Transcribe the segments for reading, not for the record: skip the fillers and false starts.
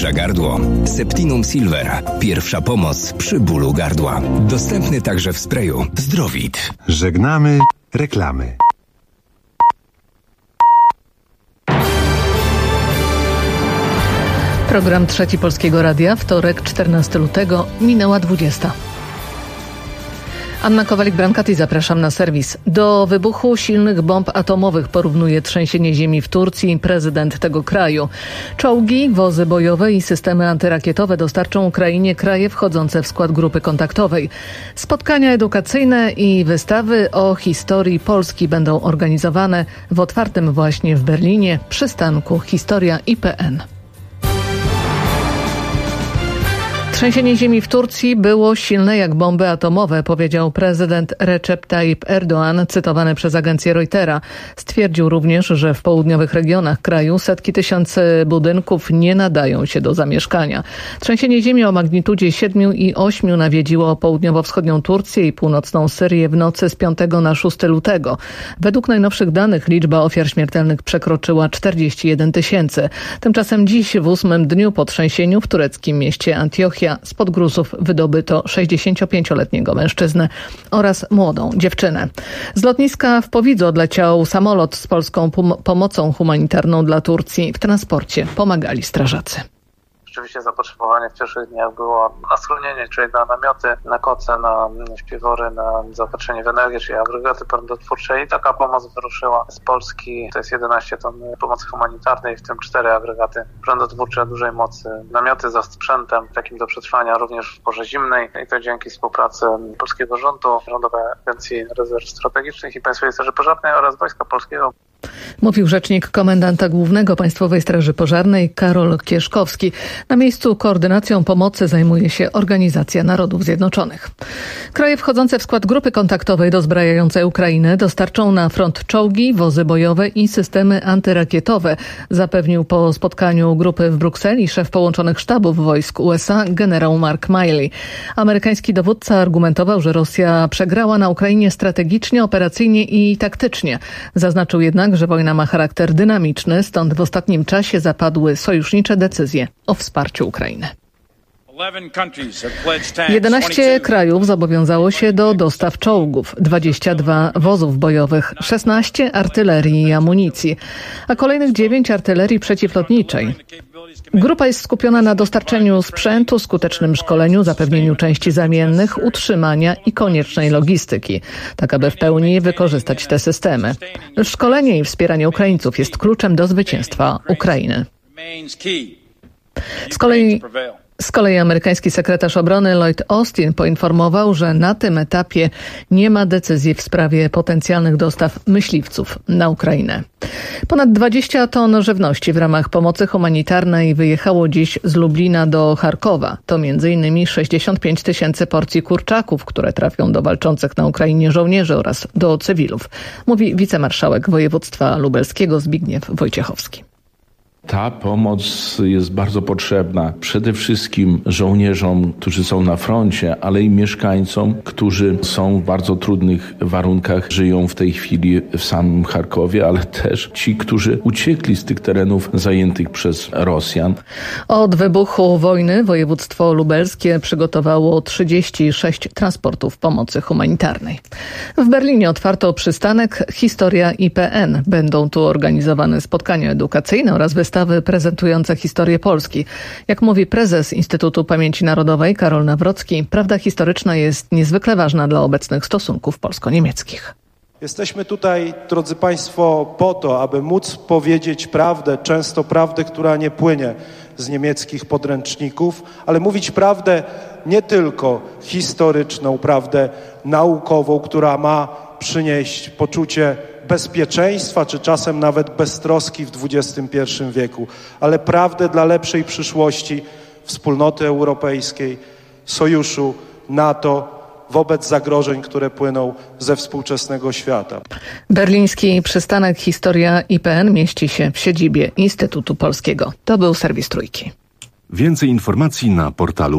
nawilża gardło. Septinum Silver. Pierwsza pomoc przy bólu gardła. Dostępny także w sprayu. Zdrowit. Żegnamy reklamy. Program Trzeci Polskiego Radia, wtorek, 14 lutego, minęła 20. Anna Kowalik-Brankaty, zapraszam na serwis. Do wybuchu silnych bomb atomowych porównuje trzęsienie ziemi w Turcji prezydent tego kraju. Czołgi, wozy bojowe i systemy antyrakietowe dostarczą Ukrainie kraje wchodzące w skład grupy kontaktowej. Spotkania edukacyjne i wystawy o historii Polski będą organizowane w otwartym właśnie w Berlinie przystanku Historia IPN. Trzęsienie ziemi w Turcji było silne jak bomby atomowe, powiedział prezydent Recep Tayyip Erdoğan, cytowany przez agencję Reutera. Stwierdził również, że w południowych regionach kraju setki tysięcy budynków nie nadają się do zamieszkania. Trzęsienie ziemi o magnitudzie 7,8 nawiedziło południowo-wschodnią Turcję i północną Syrię w nocy z 5 na 6 lutego. Według najnowszych danych liczba ofiar śmiertelnych przekroczyła 41 tysięcy. Tymczasem dziś, w 8. dniu po trzęsieniu w tureckim mieście Antiochia, spod gruzów wydobyto 65-letniego mężczyznę oraz młodą dziewczynę. Z lotniska w Powidzu odleciał samolot z polską pomocą humanitarną dla Turcji. W transporcie pomagali strażacy. Rzeczywiście zapotrzebowanie w pierwszych dniach było na schronienie, czyli na namioty, na koce, na śpiwory, na zaopatrzenie w energię, czyli agregaty prądotwórcze i taka pomoc wyruszyła z Polski. To jest 11 ton pomocy humanitarnej, w tym 4 agregaty prądotwórcze dużej mocy, namioty za sprzętem takim do przetrwania również w porze zimnej i to dzięki współpracy polskiego rządu, Rządowej Agencji Rezerw Strategicznych i Państwowej Straży Pożarnej oraz Wojska Polskiego. Mówił rzecznik komendanta głównego Państwowej Straży Pożarnej Karol Kieszkowski. Na miejscu koordynacją pomocy zajmuje się Organizacja Narodów Zjednoczonych. Kraje wchodzące w skład grupy kontaktowej dozbrajającej Ukrainę dostarczą na front czołgi, wozy bojowe i systemy antyrakietowe, zapewnił po spotkaniu grupy w Brukseli szef połączonych sztabów wojsk USA generał Mark Milley. Amerykański dowódca argumentował, że Rosja przegrała na Ukrainie strategicznie, operacyjnie i taktycznie. Zaznaczył jednak, że wojna ma charakter dynamiczny, stąd w ostatnim czasie zapadły sojusznicze decyzje o wsparciu Ukrainy. 11 krajów zobowiązało się do dostaw czołgów, 22 wozów bojowych, 16 artylerii i amunicji, a kolejnych 9 artylerii przeciwlotniczej. Grupa jest skupiona na dostarczeniu sprzętu, skutecznym szkoleniu, zapewnieniu części zamiennych, utrzymania i koniecznej logistyki, tak aby w pełni wykorzystać te systemy. Szkolenie i wspieranie Ukraińców jest kluczem do zwycięstwa Ukrainy. Z kolei amerykański sekretarz obrony Lloyd Austin poinformował, że na tym etapie nie ma decyzji w sprawie potencjalnych dostaw myśliwców na Ukrainę. Ponad 20 ton żywności w ramach pomocy humanitarnej wyjechało dziś z Lublina do Charkowa. To m.in. 65 tysięcy porcji kurczaków, które trafią do walczących na Ukrainie żołnierzy oraz do cywilów, mówi wicemarszałek województwa lubelskiego Zbigniew Wojciechowski. Ta pomoc jest bardzo potrzebna przede wszystkim żołnierzom, którzy są na froncie, ale i mieszkańcom, którzy są w bardzo trudnych warunkach, żyją w tej chwili w samym Charkowie, ale też ci, którzy uciekli z tych terenów zajętych przez Rosjan. Od wybuchu wojny województwo lubelskie przygotowało 36 transportów pomocy humanitarnej. W Berlinie otwarto przystanek Historia IPN. Będą tu organizowane spotkania edukacyjne oraz wystawy prezentujące historię Polski. Jak mówi prezes Instytutu Pamięci Narodowej Karol Nawrocki, prawda historyczna jest niezwykle ważna dla obecnych stosunków polsko-niemieckich. Jesteśmy tutaj, drodzy Państwo, po to, aby móc powiedzieć prawdę, często prawdę, która nie płynie z niemieckich podręczników, ale mówić prawdę nie tylko historyczną, prawdę naukową, która ma przynieść poczucie bezpieczeństwa, czy czasem nawet beztroski w XXI wieku, ale prawdę dla lepszej przyszłości wspólnoty europejskiej, sojuszu, NATO, wobec zagrożeń, które płyną ze współczesnego świata. Berliński przystanek Historia IPN mieści się w siedzibie Instytutu Polskiego. To był serwis Trójki. Więcej informacji na portalu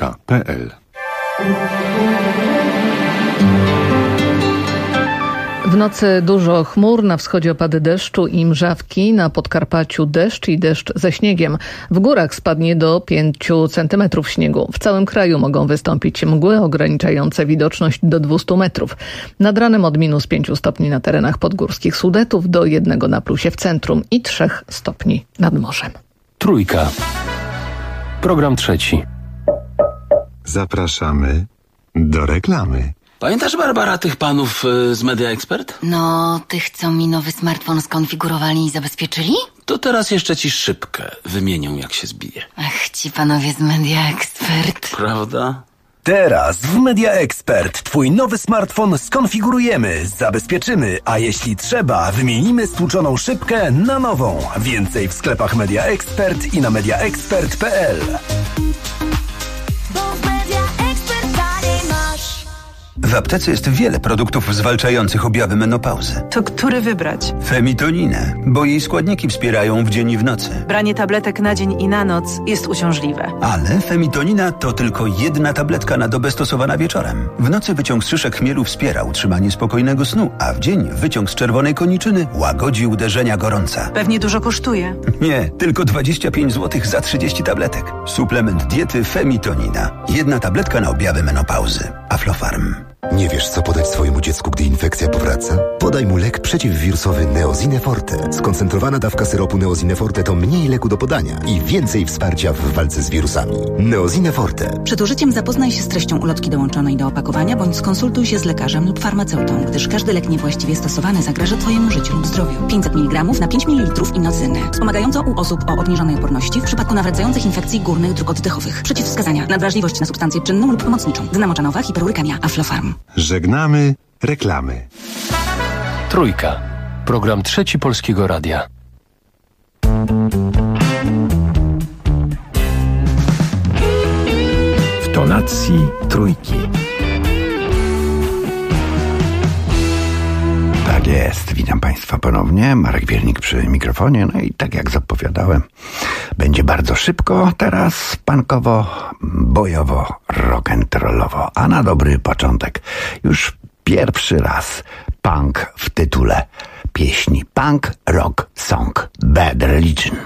polskieradio24.pl. W nocy dużo chmur, na wschodzie opady deszczu i mrzawki, na Podkarpaciu deszcz i deszcz ze śniegiem. W górach spadnie do 5 cm śniegu. W całym kraju mogą wystąpić mgły ograniczające widoczność do 200 metrów. Nad ranem od -5 stopni na terenach podgórskich Sudetów do 1 na plusie w centrum i 3 stopni nad morzem. Trójka. Program trzeci. Zapraszamy do reklamy. Pamiętasz, Barbara, tych panów z Media Expert? No, tych, co mi nowy smartfon skonfigurowali i zabezpieczyli? To teraz jeszcze ci szybkę wymienią, jak się zbije. Ach, ci panowie z Media Expert. Prawda? Teraz w Media Expert twój nowy smartfon skonfigurujemy, zabezpieczymy, a jeśli trzeba, wymienimy stłuczoną szybkę na nową. Więcej w sklepach Media Expert i na mediaexpert.pl. W aptece jest wiele produktów zwalczających objawy menopauzy. To który wybrać? Femitoninę, bo jej składniki wspierają w dzień i w nocy. Branie tabletek na dzień i na noc jest uciążliwe. Ale femitonina to tylko jedna tabletka na dobę stosowana wieczorem. W nocy wyciąg z szyszek chmielu wspiera utrzymanie spokojnego snu, a w dzień wyciąg z czerwonej koniczyny łagodzi uderzenia gorąca. Pewnie dużo kosztuje. Nie, tylko 25 zł za 30 tabletek. Suplement diety Femitonina. Jedna tabletka na objawy menopauzy. Aflofarm. Nie wiesz, co podać swojemu dziecku, gdy infekcja powraca? Podaj mu lek przeciwwirusowy Neosine Forte. Skoncentrowana dawka syropu Neosine Forte to mniej leku do podania i więcej wsparcia w walce z wirusami. Neosine Forte. Przed użyciem zapoznaj się z treścią ulotki dołączonej do opakowania, bądź skonsultuj się z lekarzem lub farmaceutą, gdyż każdy lek niewłaściwie stosowany zagraża Twojemu życiu lub zdrowiu. 500 mg na 5 ml inozynę. Wspomagająco u osób o obniżonej odporności w przypadku nawracających infekcji górnych dróg oddechowych. Przeciwwskazania: nadwrażliwość na substancję czynną lub pomocniczą. Gna moczanowa, hiperurykemia, Aflofarm. Żegnamy reklamy. Trójka. Program trzeci Polskiego Radia. W tonacji trójki. Tak jest, witam Państwa ponownie, Marek Wiernik przy mikrofonie, no i tak jak zapowiadałem, będzie bardzo szybko, teraz punkowo, bojowo, rock'n'rollowo, a na dobry początek już pierwszy raz punk w tytule pieśni Punk Rock Song Bad Religion.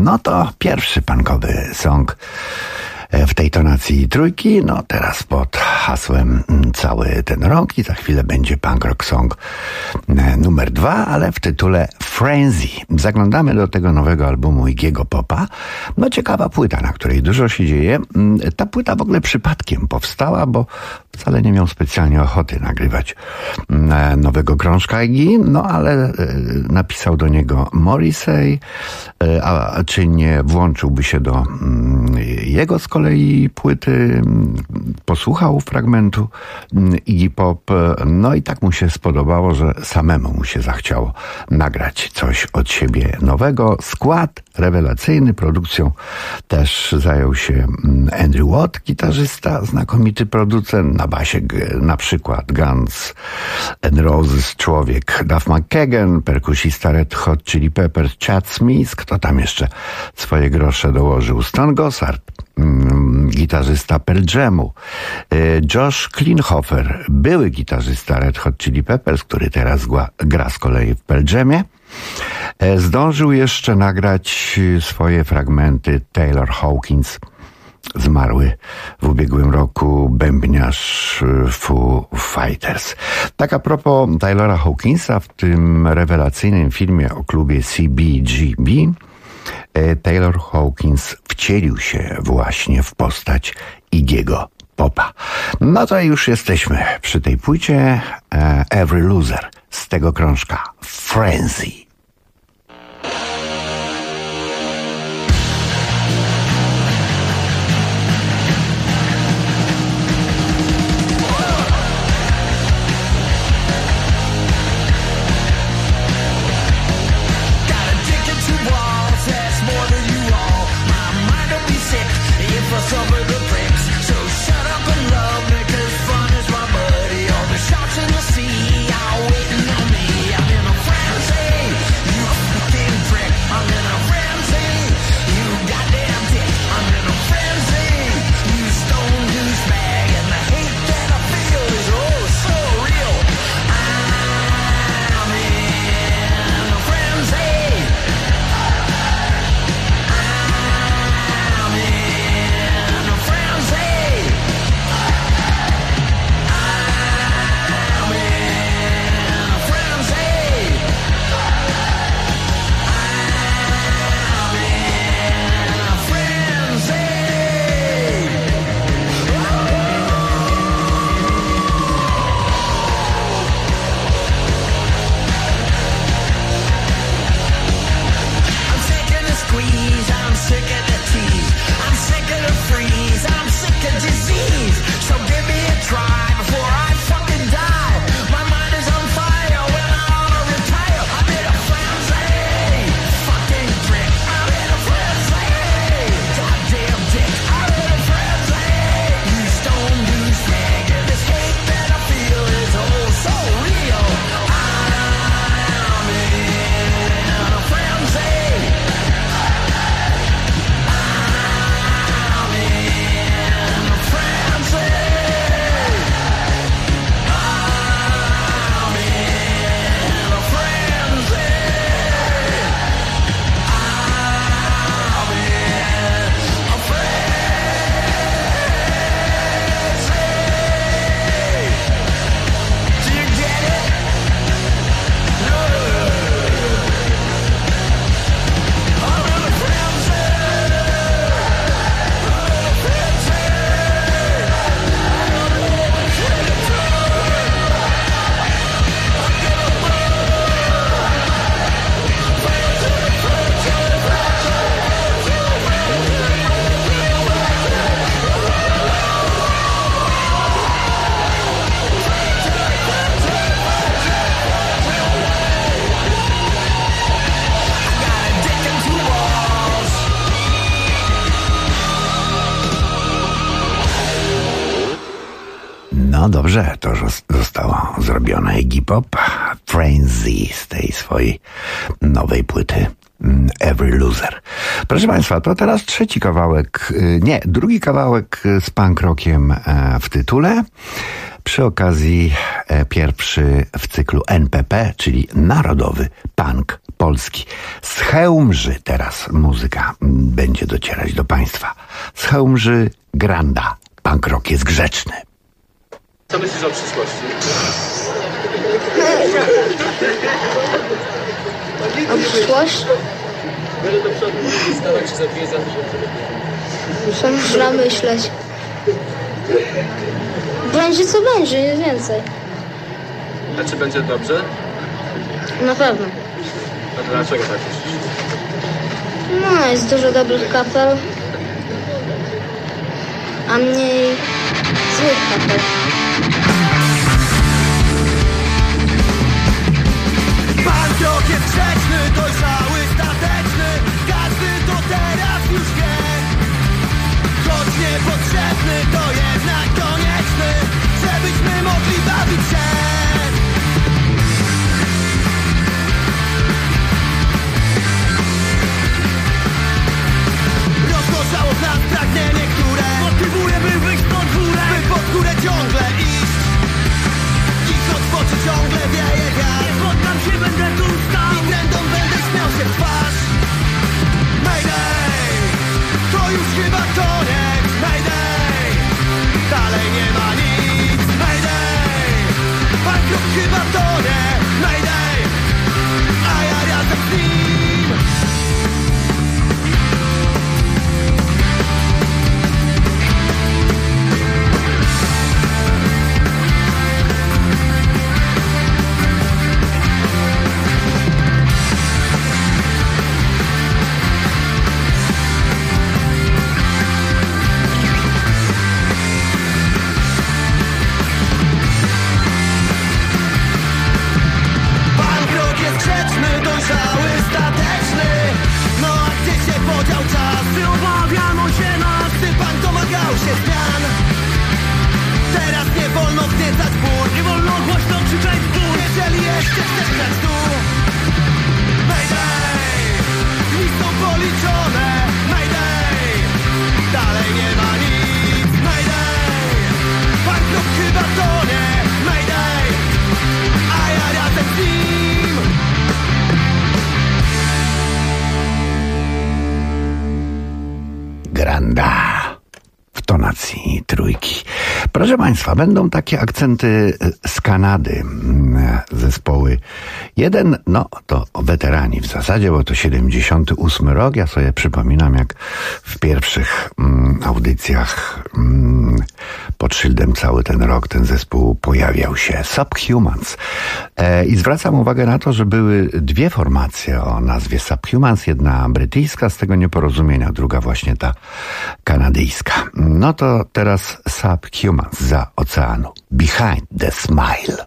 No to pierwszy punkowy song w tej tonacji trójki, no teraz pod hasłem cały ten rok i za chwilę będzie punk rock song numer 2, ale w tytule Frenzy. Zaglądamy do tego nowego albumu Iggy'ego Popa. No ciekawa płyta, na której dużo się dzieje. Ta płyta w ogóle przypadkiem powstała, bo wcale nie miał specjalnie ochoty nagrywać nowego krążka Iggy, no ale napisał do niego Morrissey, a czy nie włączyłby się do jego z kolei płyty, posłuchał fragmentu Iggy Pop, no i tak mu się spodobało, że samemu mu się zachciało nagrać coś od siebie nowego. Skład rewelacyjny, produkcją też zajął się Andrew Watt, gitarzysta, znakomity producent, na basie na przykład Guns N' Roses człowiek Duff McKagan, perkusista Red Hot Chili Peppers Chad Smith, kto tam jeszcze swoje grosze dołożył, Stan Gossard, gitarzysta Pearl Jamu, Josh Klinghoffer, były gitarzysta Red Hot Chili Peppers, który teraz gra z kolei w Pearl Jamie. Zdążył jeszcze nagrać swoje fragmenty Taylor Hawkins, zmarły w ubiegłym roku bębniarz Foo Fighters. Tak a propos Taylora Hawkinsa, w tym rewelacyjnym filmie o klubie CBGB Taylor Hawkins wcielił się właśnie w postać Iggy'ego Popa. No to już jesteśmy przy tej płycie Every Loser z tego krążka Frenzy. No dobrze, to zostało zrobione. Iggy Pop, Frenzy z tej swojej nowej płyty Every Loser. Proszę Państwa, to teraz drugi kawałek z punk rockiem w tytule. Przy okazji pierwszy w cyklu NPP, czyli Narodowy Punk Polski. Z Chełmży teraz muzyka będzie docierać do Państwa. Z Chełmży Granda. Punk rock jest grzeczny. Co myślisz o przyszłości? O przyszłość? Muszę źle myśleć. Będzie co będzie, nic więcej. A czy będzie dobrze? Na pewno. A dlaczego tak myślisz? No, jest dużo dobrych kapel, a mniej złych kapel. Punk rock jest grzeczny, dojrzały, stateczny. Każdy to teraz już wie. Choć niepotrzebny, to jednak konieczny, żebyśmy mogli bawić się. Rozgorzało w nas pragnienie, które motywuje, by wyjść pod górę, by pod górę ciągle iść. I choć w oczy ciągle wieje wiatr, nie poddam się, będę tu stał i trędą będę śmiał się w twarz. Mayday, to już chyba koniec. Mayday, dalej nie ma nic. Mayday, punk rock chyba tonie. Mayday, a ja razem z nim. Dojrzały, stateczny. No a gdzie się podział czas? Gdy obawiano się nas, gdy pan domagał się zmian. Teraz nie wolno wzniecać ból, nie wolno głośno krzyczeć ból. Jeżeli jeszcze chcesz grać tu, Mayday, dni są policzone. Mayday, dalej nie ma nic. Mayday, punk rock chyba tonie. Mayday, a ja razem z nim. Granda w tonacji trójki. Proszę Państwa, będą takie akcenty z Kanady, zespoły. Jeden, no to weterani w zasadzie, bo to 78 rok. Ja sobie przypominam, jak w pierwszych audycjach pod szyldem cały ten rok ten zespół pojawiał się. Subhumans. I zwracam uwagę na to, że były dwie formacje o nazwie Subhumans. Jedna brytyjska z tego nieporozumienia, druga właśnie ta kanadyjska. No to teraz Subhumans za oceanu. Behind the Smile.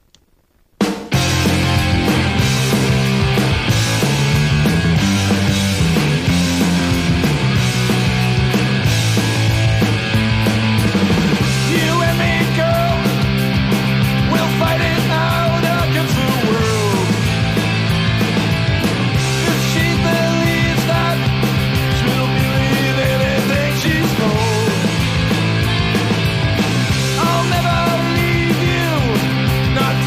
Not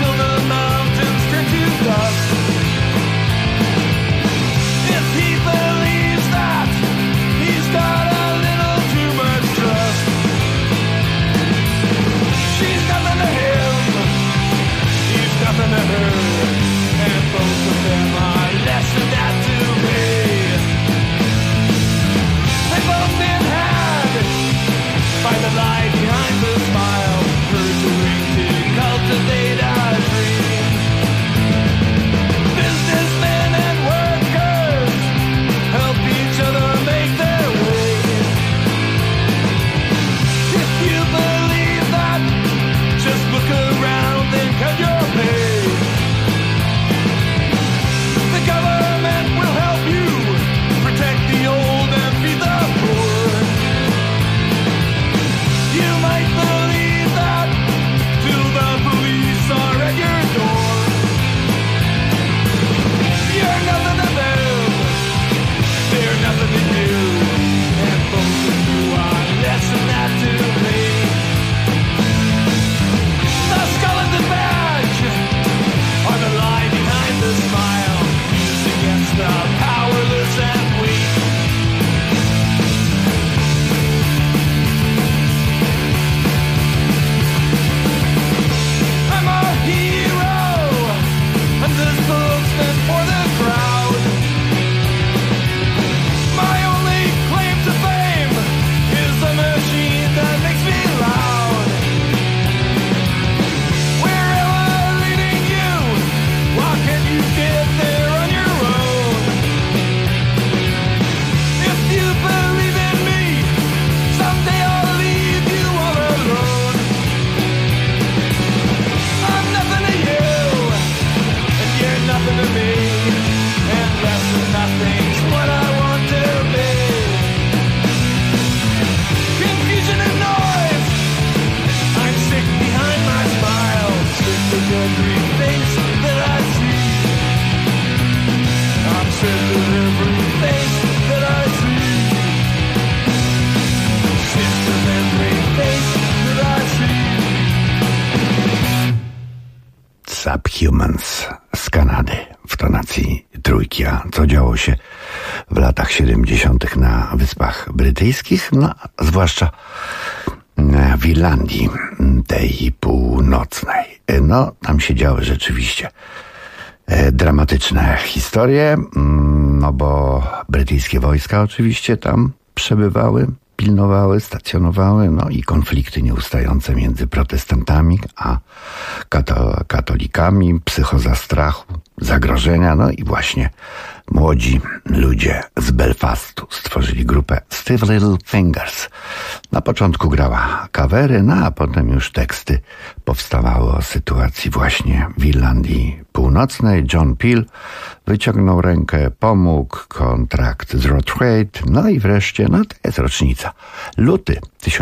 Subhumans z Kanady w tonacji trójki. A co działo się w latach 70. na Wyspach Brytyjskich, no zwłaszcza w Irlandii tej północnej. No tam się działy rzeczywiście dramatyczne historie, no bo brytyjskie wojska oczywiście tam przebywały, pilnowały, stacjonowały, no i konflikty nieustające między protestantami a katolikami, psychoza strachu, zagrożenia, no i właśnie młodzi ludzie z Belfastu stworzyli grupę Stiff Little Fingers. Na początku grała kawery, no a potem już teksty powstawały o sytuacji właśnie w Irlandii Północnej. John Peel wyciągnął rękę, pomógł, kontrakt z Rotrade, no i wreszcie, no to jest rocznica, luty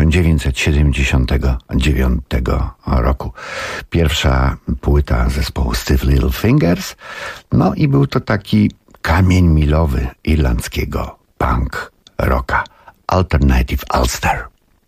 1979 roku. Pierwsza płyta zespołu Stiff Little Fingers, no i był to taki kamień milowy irlandzkiego punk rocka, Alternative Ulster.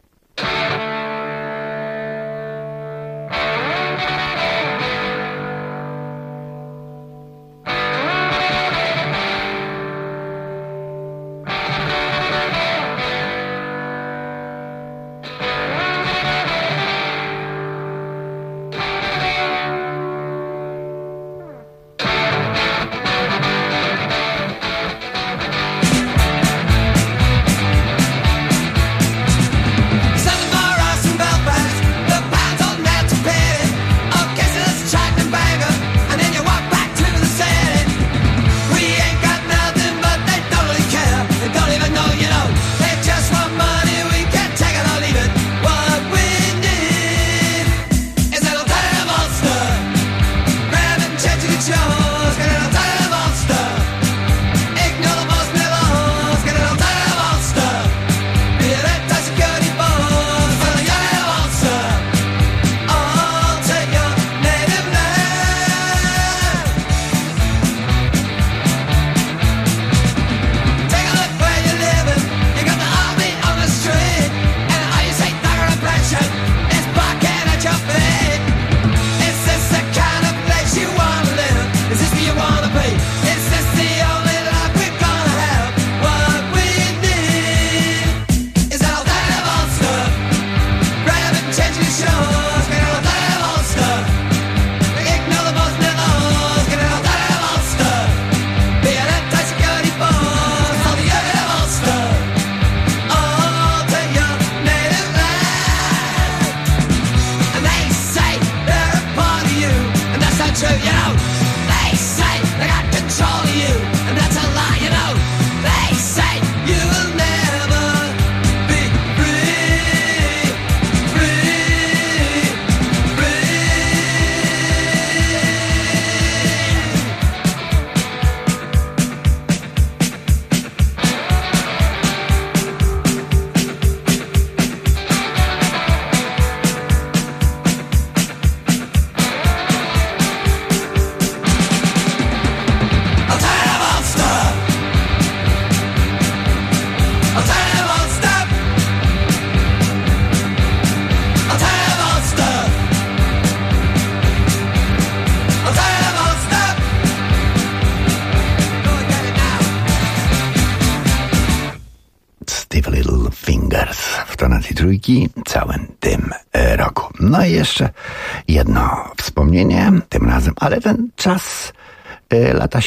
Trójki całym tym roku. No i jeszcze jedno wspomnienie, tym razem, ale ten czas, lata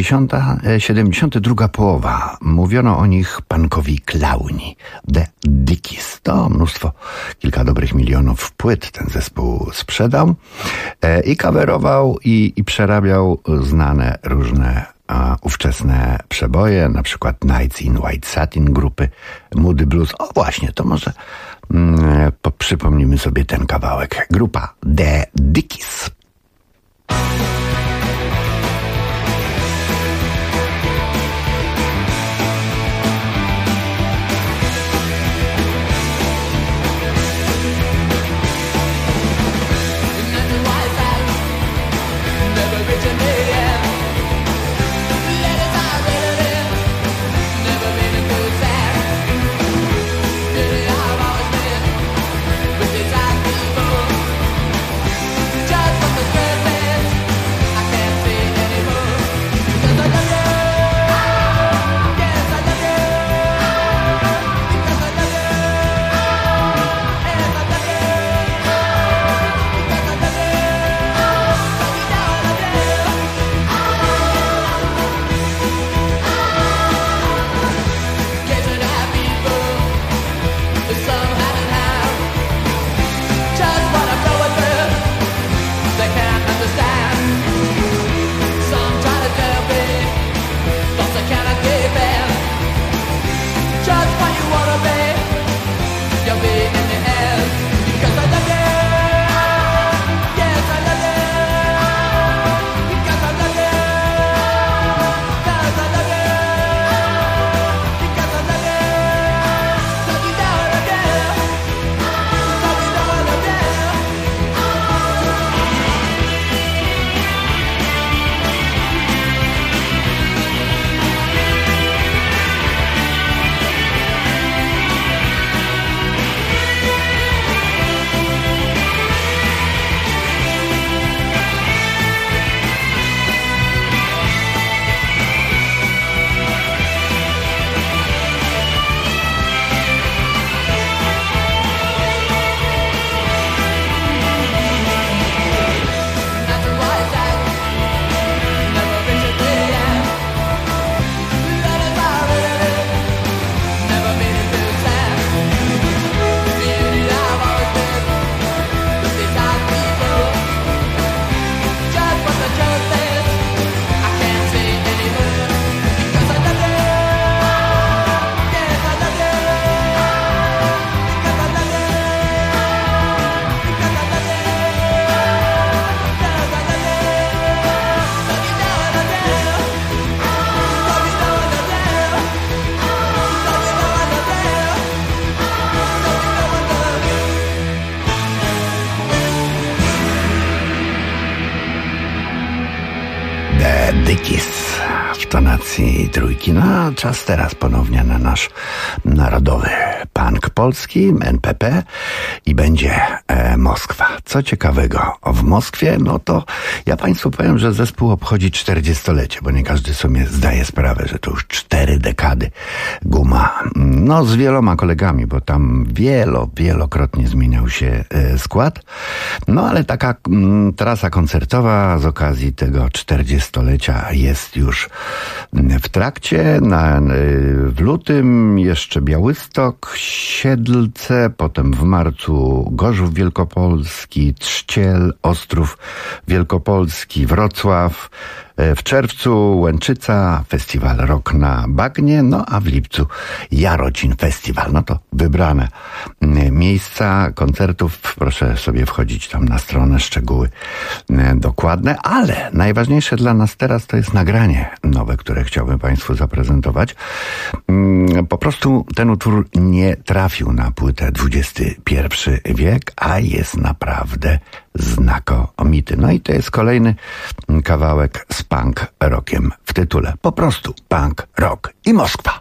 72 połowa, mówiono o nich punkowi klauni, The Dickies. To mnóstwo, kilka dobrych milionów płyt ten zespół sprzedał i coverował i przerabiał znane różne ówczesne przeboje, na przykład Nights in White Satin grupy Moody Blues. O właśnie, to może przypomnimy sobie ten kawałek. Grupa The Dickies. Just from the surface Dickies w tonacji trójki. No, czas teraz ponownie na nasz narodowy punk polski, NPP i będzie Moskwa. Co ciekawego w Moskwie, no to ja Państwu powiem, że zespół obchodzi 40-lecie, bo nie każdy sobie zdaje sprawę, że to już 4 dekady Guma. No, z wieloma kolegami, bo tam wielokrotnie zmieniał się skład. No, ale taka trasa koncertowa z okazji tego 40-lecia jest już w trakcie. W lutym jeszcze Białystok, Siedlce, potem w marcu Gorzów Wielkopolski, Trzciel, Ostrów Wielkopolski, Wrocław. W czerwcu Łęczyca, festiwal Rock na Bagnie, no a w lipcu Jarocin Festiwal. No to wybrane miejsca koncertów. Proszę sobie wchodzić tam na stronę, szczegóły dokładne, ale najważniejsze dla nas teraz to jest nagranie nowe, które chciałbym Państwu zaprezentować. Po prostu ten utwór nie trafił na płytę XXI wiek, a jest naprawdę znakomity. No i to jest kolejny kawałek z punk rockiem w tytule. Po prostu punk rock i Moskwa.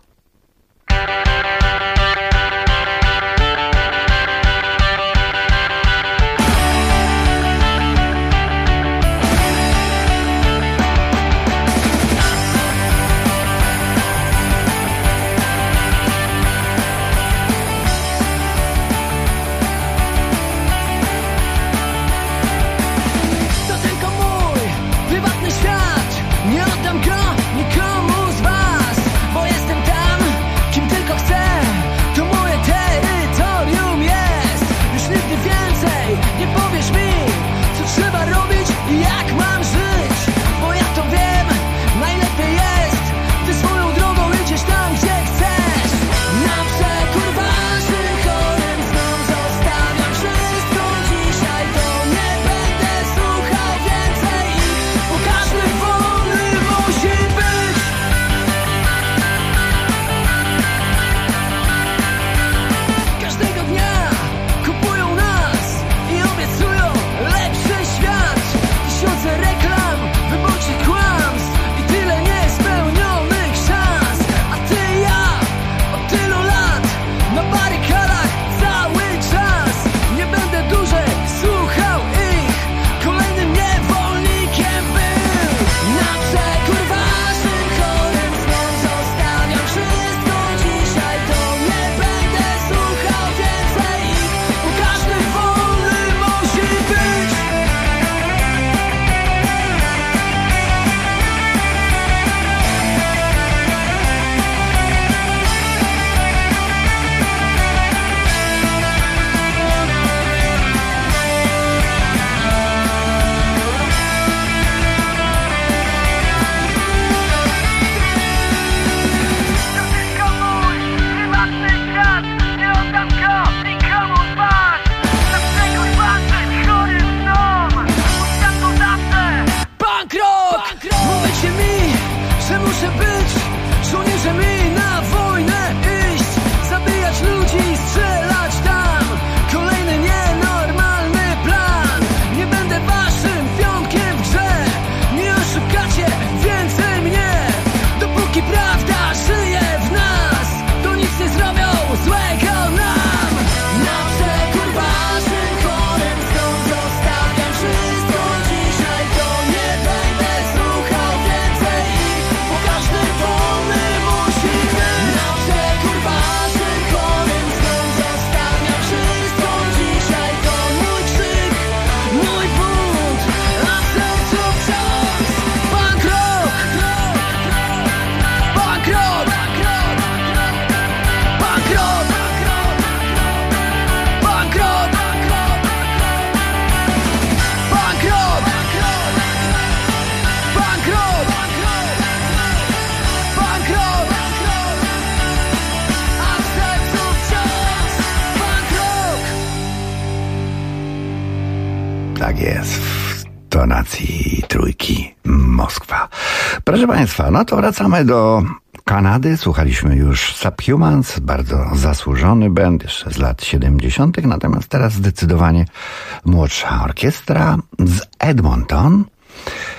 Tak jest, w tonacji trójki Moskwa. Proszę Państwa, no to wracamy do Kanady. Słuchaliśmy już Subhumans, bardzo zasłużony band jeszcze z lat 70., natomiast teraz zdecydowanie młodsza orkiestra z Edmonton.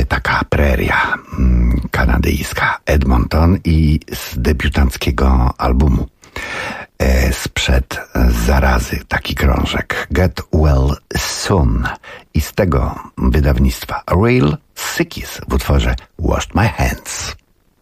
taka preria kanadyjska Edmonton i z debiutanckiego albumu sprzed zarazy taki krążek Get Well Soon i z tego wydawnictwa Real Sickies w utworze Washed My Hands.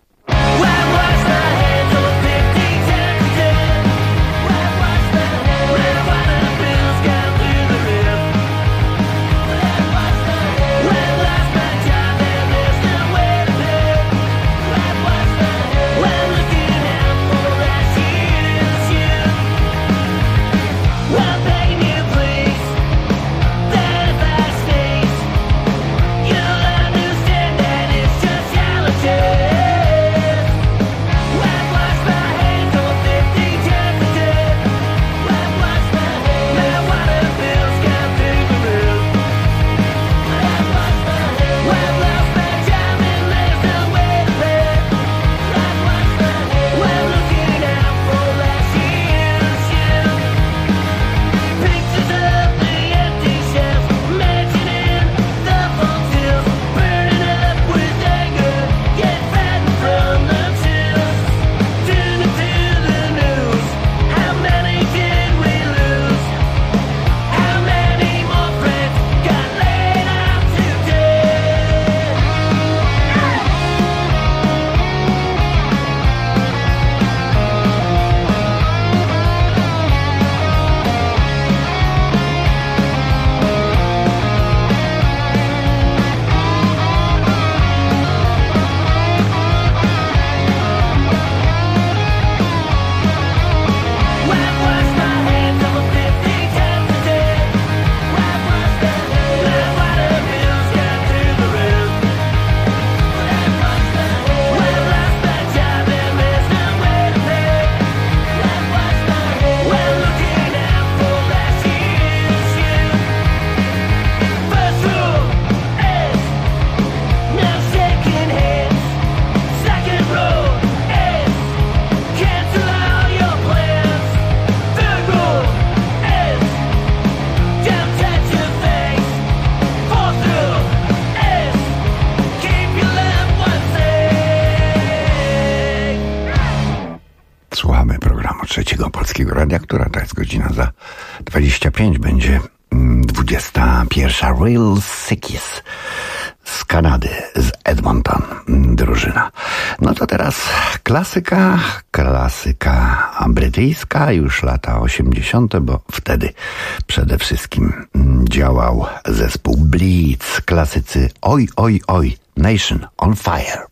Trzeciego Polskiego Radia, która to jest godzina za 25, będzie 21. Real Sickies z Kanady, z Edmonton, drużyna. No to teraz klasyka brytyjska, już lata 80., bo wtedy przede wszystkim działał zespół Blitz, klasycy Oj, oj, oj, Nation on Fire.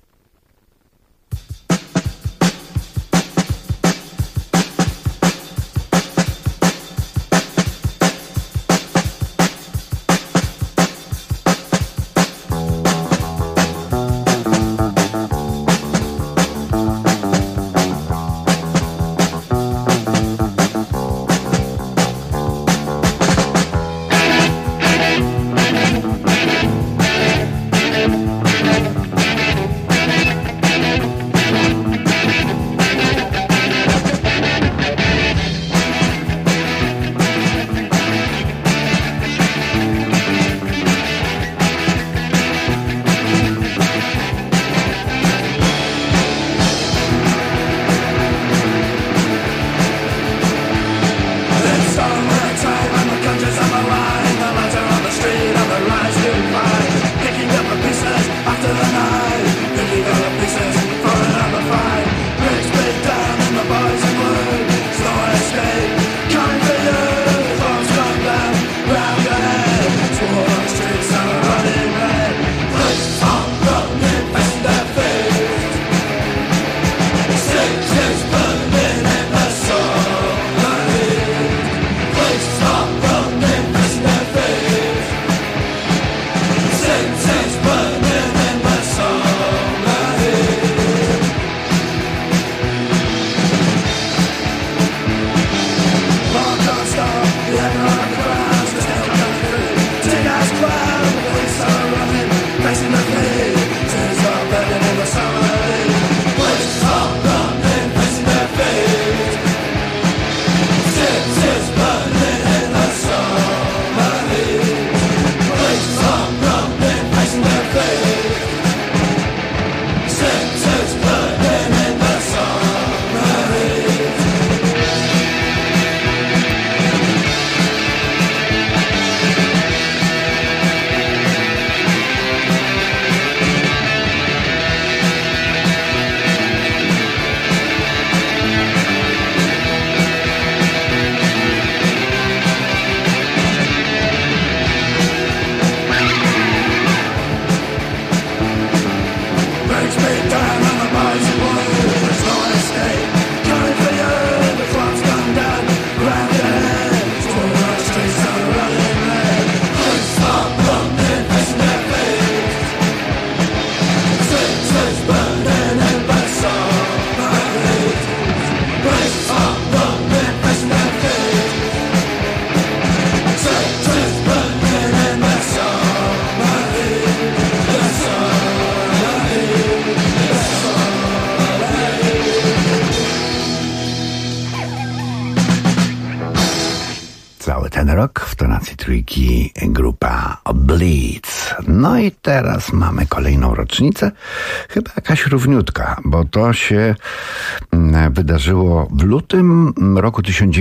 tonacji trójki grupa Blitz. No i teraz mamy kolejną rocznicę, chyba jakaś równiutka, bo to się wydarzyło w lutym roku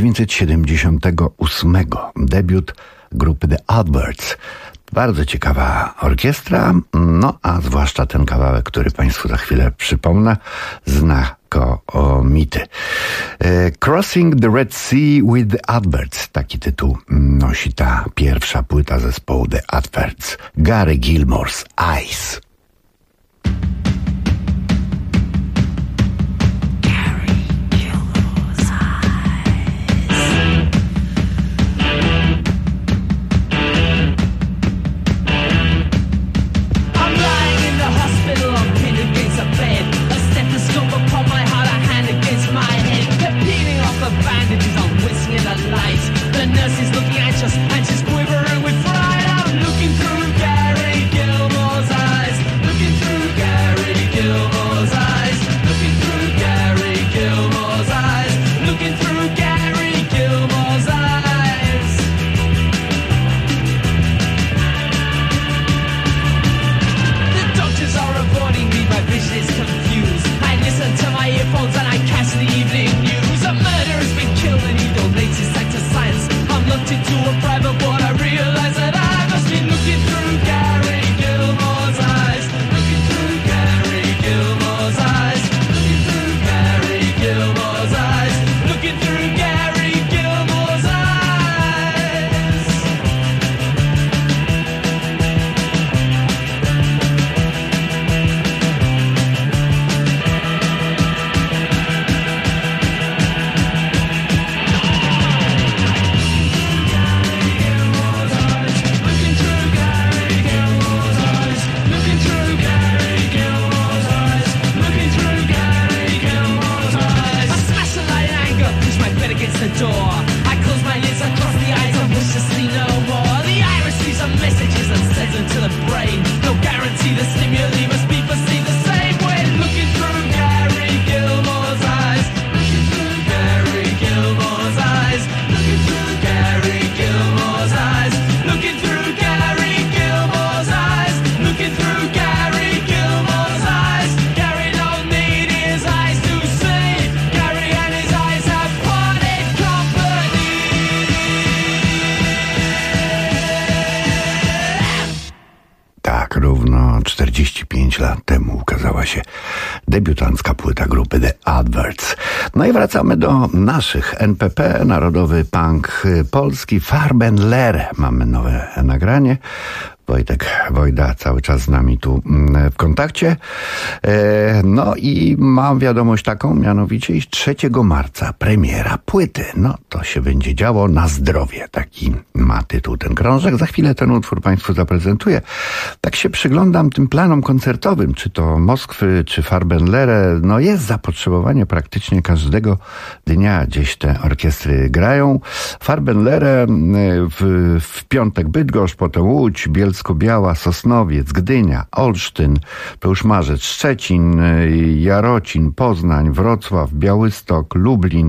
1978. Debiut grupy The Adverts. Bardzo ciekawa orkiestra, no a zwłaszcza ten kawałek, który Państwu za chwilę przypomnę, znakomity. Crossing the Red Sea with the Adverts. Taki tytuł nosi ta pierwsza płyta zespołu The Adverts. Gary Gilmore's Eyes. Równo 45 lat temu ukazała się debiutancka płyta grupy The Adverts. No i wracamy do naszych. NPP, Narodowy Punk Polski, Farbenlehre. Mamy nowe nagranie. Wojtek Wojda cały czas z nami tu w kontakcie. No i mam wiadomość taką, mianowicie iż 3 marca premiera płyty. No to się będzie działo na zdrowie. Taki ma tytuł ten krążek. Za chwilę ten utwór Państwu zaprezentuję. Tak się przyglądam tym planom koncertowym, czy to Moskwy, czy Farbenlehre. No jest zapotrzebowanie praktycznie każdego dnia. Gdzieś te orkiestry grają. Farbenlehre w piątek Bydgoszcz, potem Łódź, Bielsko-Biała, Sosnowiec, Gdynia, Olsztyn, to już marzec, Szczecin, Jarocin, Poznań, Wrocław, Białystok, Lublin,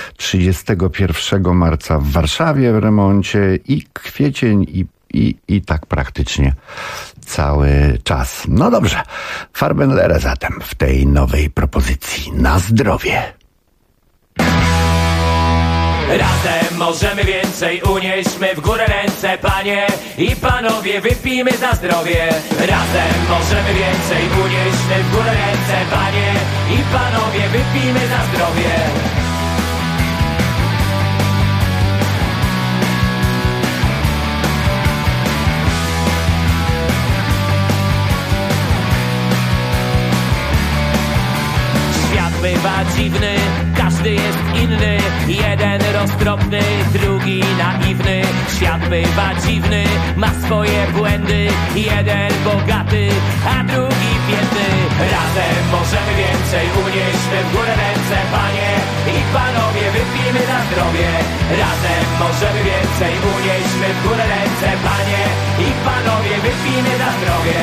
31 marca w Warszawie w remoncie i kwiecień i tak praktycznie cały czas. No dobrze, Farbenlehre zatem w tej nowej propozycji na zdrowie. Razem możemy więcej, unieśmy w górę ręce, panie i panowie, wypijmy za zdrowie. Razem możemy więcej, unieśmy w górę ręce, panie i panowie, wypijmy za zdrowie. Świat bywa dziwny, każdy jest inny, jeden roztropny, drugi naiwny. Świat bywa dziwny, ma swoje błędy, jeden bogaty, a drugi biedny. Razem możemy więcej, unieśmy w górę ręce, panie i panowie, wypijmy za zdrowie. Razem możemy więcej, unieśmy w górę ręce, panie i panowie, wypijmy za zdrowie.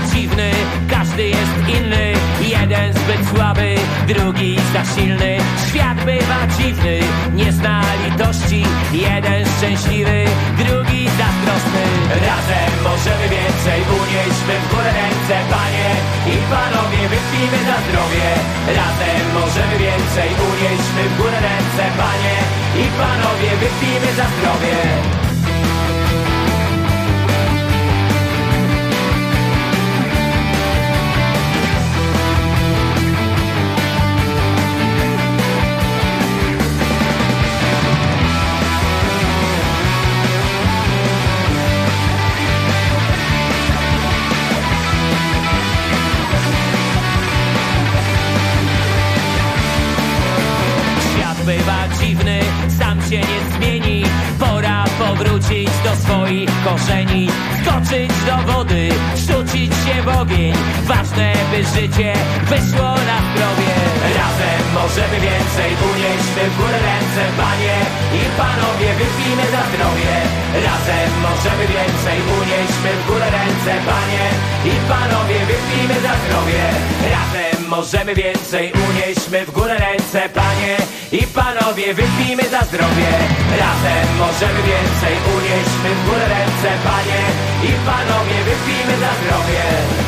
dziwny, każdy jest inny. Jeden zbyt słaby, drugi za silny. Świat bywa dziwny, nie zna litości. Jeden szczęśliwy, drugi zazdrosny. Razem możemy więcej, unieśmy w górę ręce, panie i panowie, wypijmy za zdrowie. Razem możemy więcej, unieśmy w górę ręce, panie i panowie, wypijmy za zdrowie. Bywa dziwny, sam się nie zmieni. Pora powrócić do swoich korzeni. Skoczyć do wody, rzucić się w ogień. Ważne, by życie wyszło na zdrowie. Razem możemy więcej, unieśmy w górę ręce, panie i panowie, wypijmy za zdrowie. Razem możemy więcej, unieśmy w górę ręce, panie i panowie, wypijmy za zdrowie. Razem możemy więcej, unieśmy w górę ręce, panie i panowie, wypijmy za zdrowie. Razem możemy więcej, unieśmy w górę ręce, panie i panowie, wypijmy za zdrowie.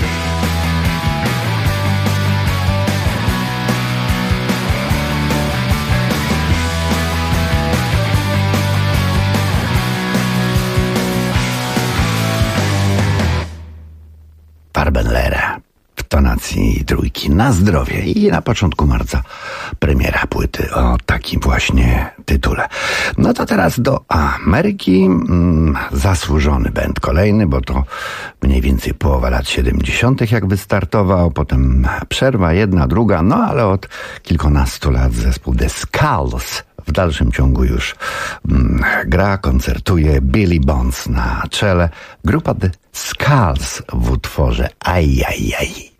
Farbenlera w tonacji trójki na zdrowie i na początku marca premiera płyty o takim właśnie tytule. No to teraz do Ameryki. Zasłużony band kolejny, bo to mniej więcej połowa lat 70. jak wystartował, potem przerwa jedna, druga, no ale od kilkunastu lat zespół The Skulls w dalszym ciągu już gra, koncertuje, Billy Bonds na czele. Grupa The Skulls w utworze Ajajaj.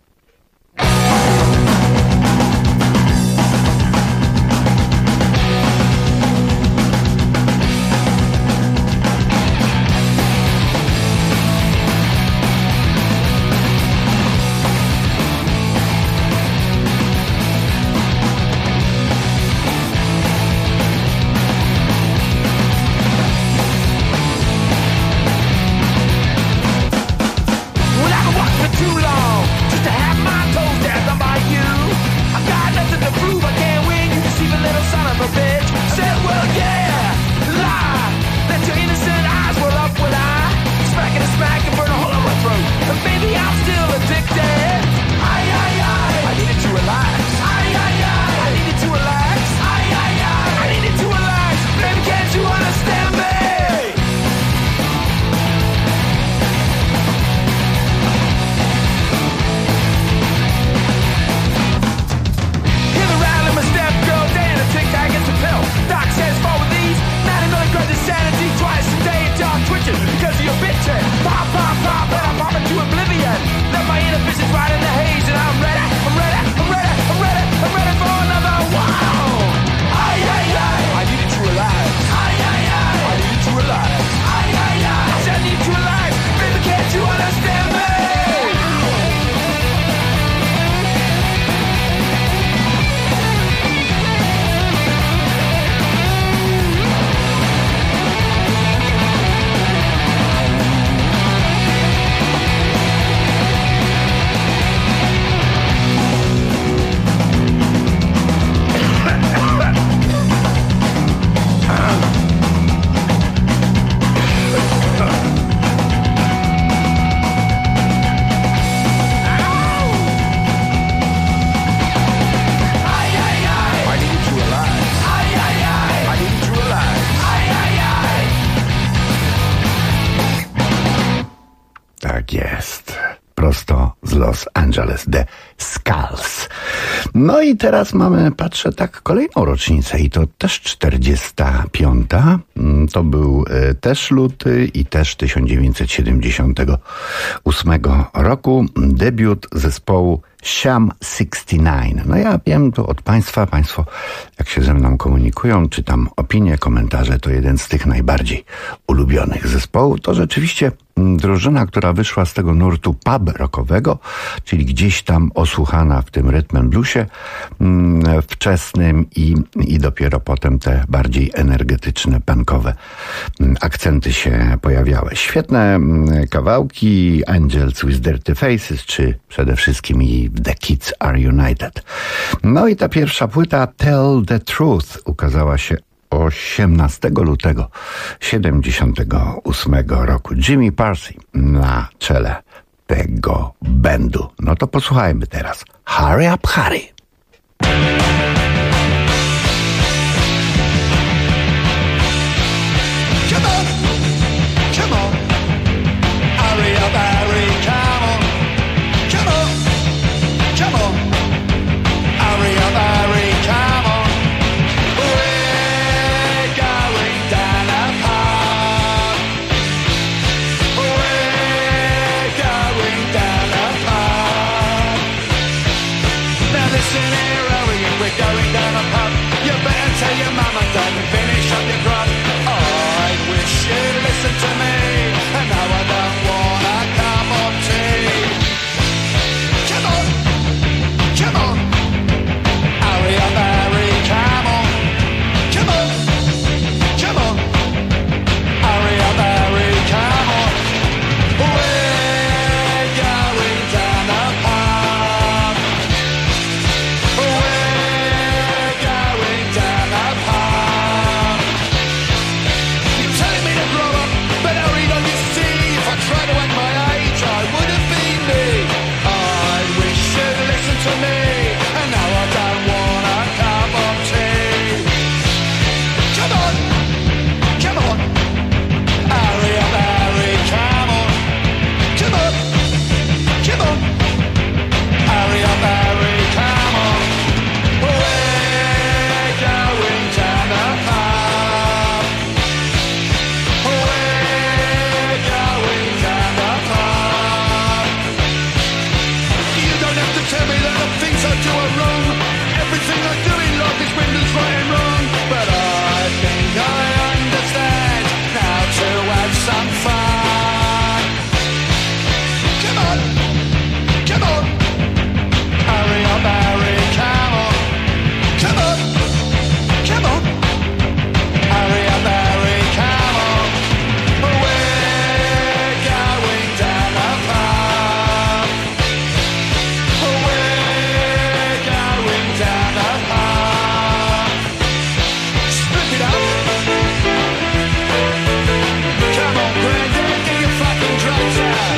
Prosto z Los Angeles, The Skulls. No i teraz mamy, patrzę tak, kolejną rocznicę i to też 45. To był też luty i też 1978 roku. Debiut zespołu Sham 69. No ja wiem tu od Państwo jak się ze mną komunikują, czytam opinie, komentarze, to jeden z tych najbardziej ulubionych zespołów. To rzeczywiście drużyna, która wyszła z tego nurtu pub rockowego, czyli gdzieś tam osłuchana w tym rhythm and bluesie wczesnym i dopiero potem te bardziej energetyczne, punkowe akcenty się pojawiały. Świetne kawałki Angels with Dirty Faces, czy przede wszystkim i The Kids Are United. No i ta pierwsza płyta Tell the Truth ukazała się 18 lutego 78 roku. Jimmy Parsey na czele tego bandu. No to posłuchajmy teraz. Hurry Up Harry. Come on, come on, hurry up, Harry, come on, come on, come on, hurry up, Harry, come on. We're going down a path. We're going down a path. Now listen here, Harry, we're going down a path. You better tell your mum and dad and finish up your grub. I wish you'd listen to me, and now I don't want a cup of tea. Come on, come on, hurry up, Harry, come on. Come on, come on, hurry up, Harry, come on. We're going down the path. We're going down the path. You're telling me to grow up, but Harry, don't you see? If I tried to act my age, I would have been me. I wish you'd listen to me, and now I don't want a cup of tea. Come on, come on, hurry up, Harry, come on. Come on, come on, hurry up, Harry, come on. We're going down the path. We're going down the path. You don't have to tell me that the things I do are wrong. Everything I do in life is Wyndham's right and wrong. But I think I understand now to have some fun. Come on, come on, hurry up, Harry, come on. Come on, come on, hurry up, Harry, come on. We're going down the path. We're going down the path. Split it up. Come on, Grandad, get your fucking drugs out.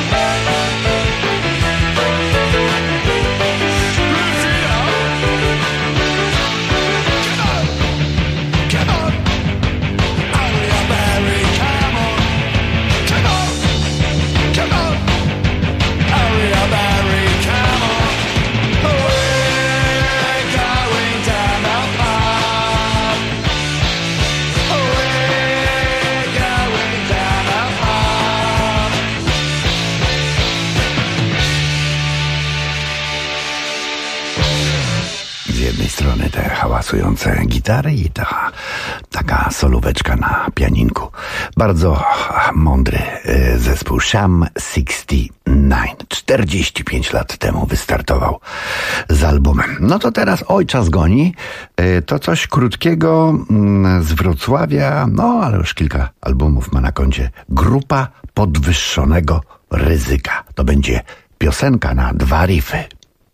Split it up. Come on, come on, hurry up, Harry, come on. Come on, come on, hurry up, Harry, come on. We're going down the path. We're going down the path. Z jednej strony te hałasujące gitary i taka solóweczka na pianinku. Bardzo mądry zespół Sham 69. 45 lat temu wystartował z albumem. No to teraz Czas goni. To coś krótkiego z Wrocławia, no ale już kilka albumów ma na koncie. Grupa Podwyższonego Ryzyka. To będzie piosenka na 2 riffy.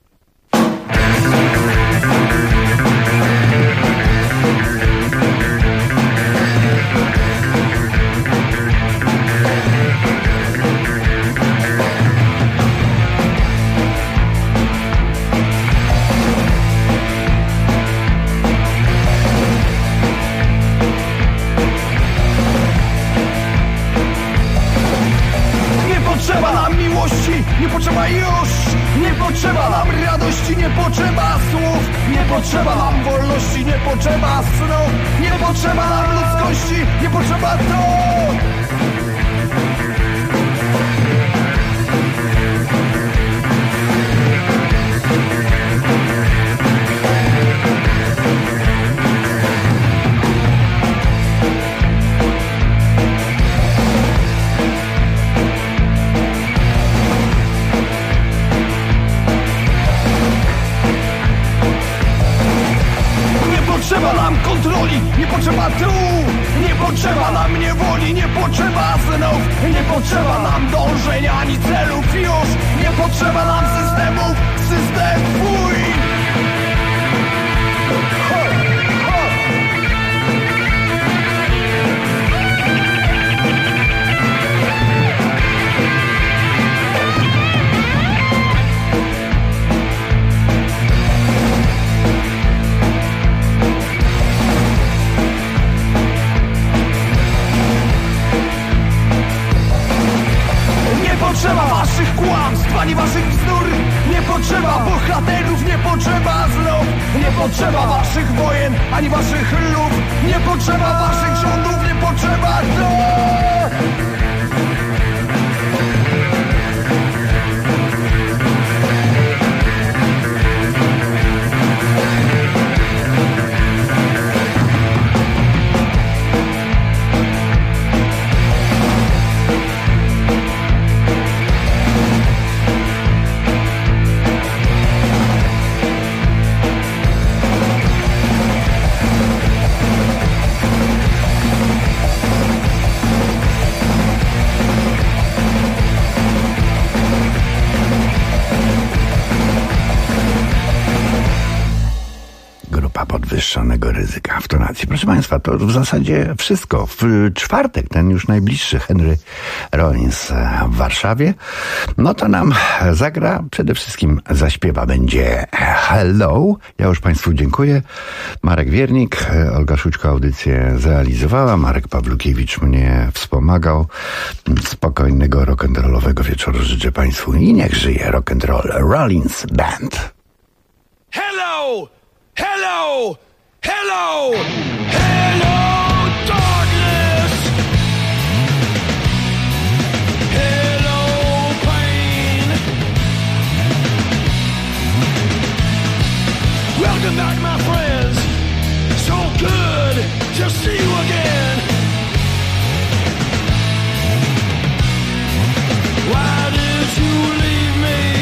Nie potrzeba nam miłości, nie potrzeba już. Nie potrzeba nam radości, nie potrzeba słów. Nie potrzeba nam wolności, nie potrzeba snu. Nie potrzeba nam ludzkości, nie potrzeba to. kontroli, nie potrzeba tyłu, nie potrzeba nam niewoli, nie potrzeba synów, nie potrzeba nam dążenia ani celów już, nie potrzeba nam systemów, system twój. Nie potrzeba waszych kłamstw, ani waszych bzdur. Nie potrzeba bohaterów, nie potrzeba znów. Nie potrzeba waszych wojen, ani waszych luf. Nie potrzeba waszych rządów, nie potrzeba podwyższonego ryzyka w tonacji. Proszę Państwa, to w zasadzie wszystko. W czwartek, ten już najbliższy, Henry Rollins w Warszawie, no to nam zagra, przede wszystkim zaśpiewa, będzie Hello. Ja już Państwu dziękuję. Marek Wiernik, Olga Szućko audycję zrealizowała, Marek Pawlukiewicz mnie wspomagał. Spokojnego rock'n'rollowego wieczoru życzę Państwu i niech żyje rock'n'roll. Rollins Band. Hello! Hello! Hello! Hello, darkness! Hello, pain! Welcome back, my friends! So good to see you again! Why did you leave me?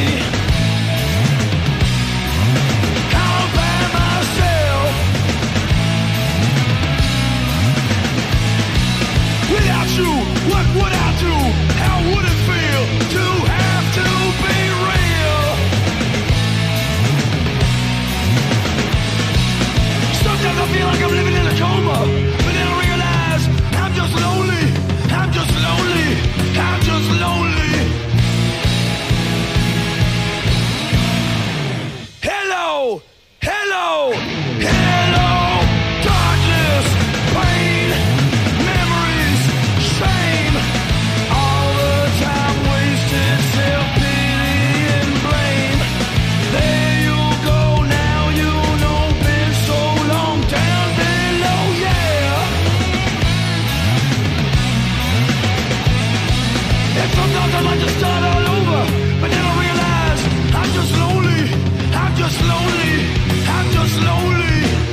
Without you, what would I do? How would it feel to have to be real? Sometimes I feel like I'm living in a coma, but then I realize I'm just lonely. I'm just lonely. I'm just lonely. Hello, hello, hello, darkness, pain, memories, shame, all the time wasted, self-pity and blame. There you go, now you know, been so long down below, yeah. And sometimes I like to start all over, but then I realize I'm just lonely, I'm just lonely, I'm just lonely.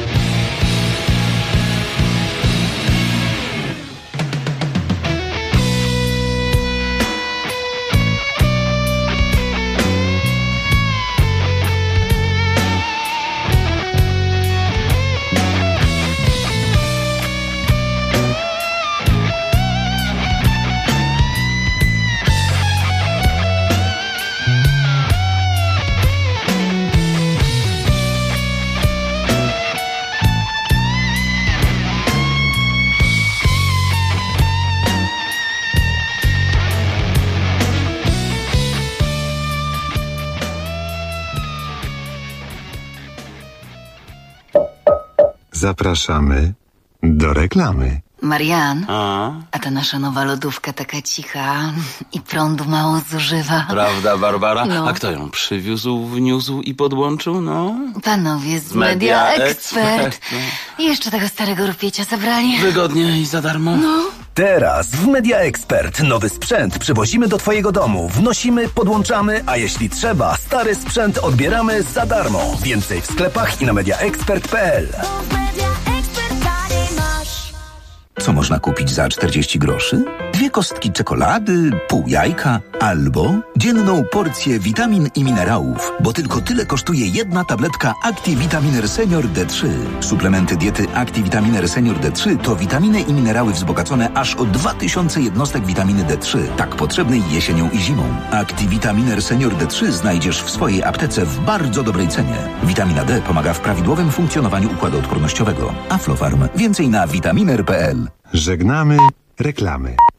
Zapraszamy do reklamy. Marian, a ta nasza nowa lodówka taka cicha i prądu mało zużywa. Prawda, Barbara? No. A kto ją przywiózł, wniósł i podłączył, no? Panowie z Media Expert. I jeszcze tego starego rupiecia zabrali. Wygodnie i za darmo. No. Teraz w Media Expert nowy sprzęt przywozimy do Twojego domu. Wnosimy, podłączamy, a jeśli trzeba, stary sprzęt odbieramy za darmo. Więcej w sklepach i na mediaexpert.pl. Co można kupić za 40 groszy? 2 kostki czekolady, pół jajka albo dzienną porcję witamin i minerałów, bo tylko tyle kosztuje jedna tabletka Activitaminer Senior D3. Suplementy diety Activitaminer Senior D3 to witaminy i minerały wzbogacone aż o 2000 jednostek witaminy D3, tak potrzebnej jesienią i zimą. Activitaminer Senior D3 znajdziesz w swojej aptece w bardzo dobrej cenie. Witamina D pomaga w prawidłowym funkcjonowaniu układu odpornościowego. Aflofarm. Więcej na vitaminer.pl. Żegnamy reklamy.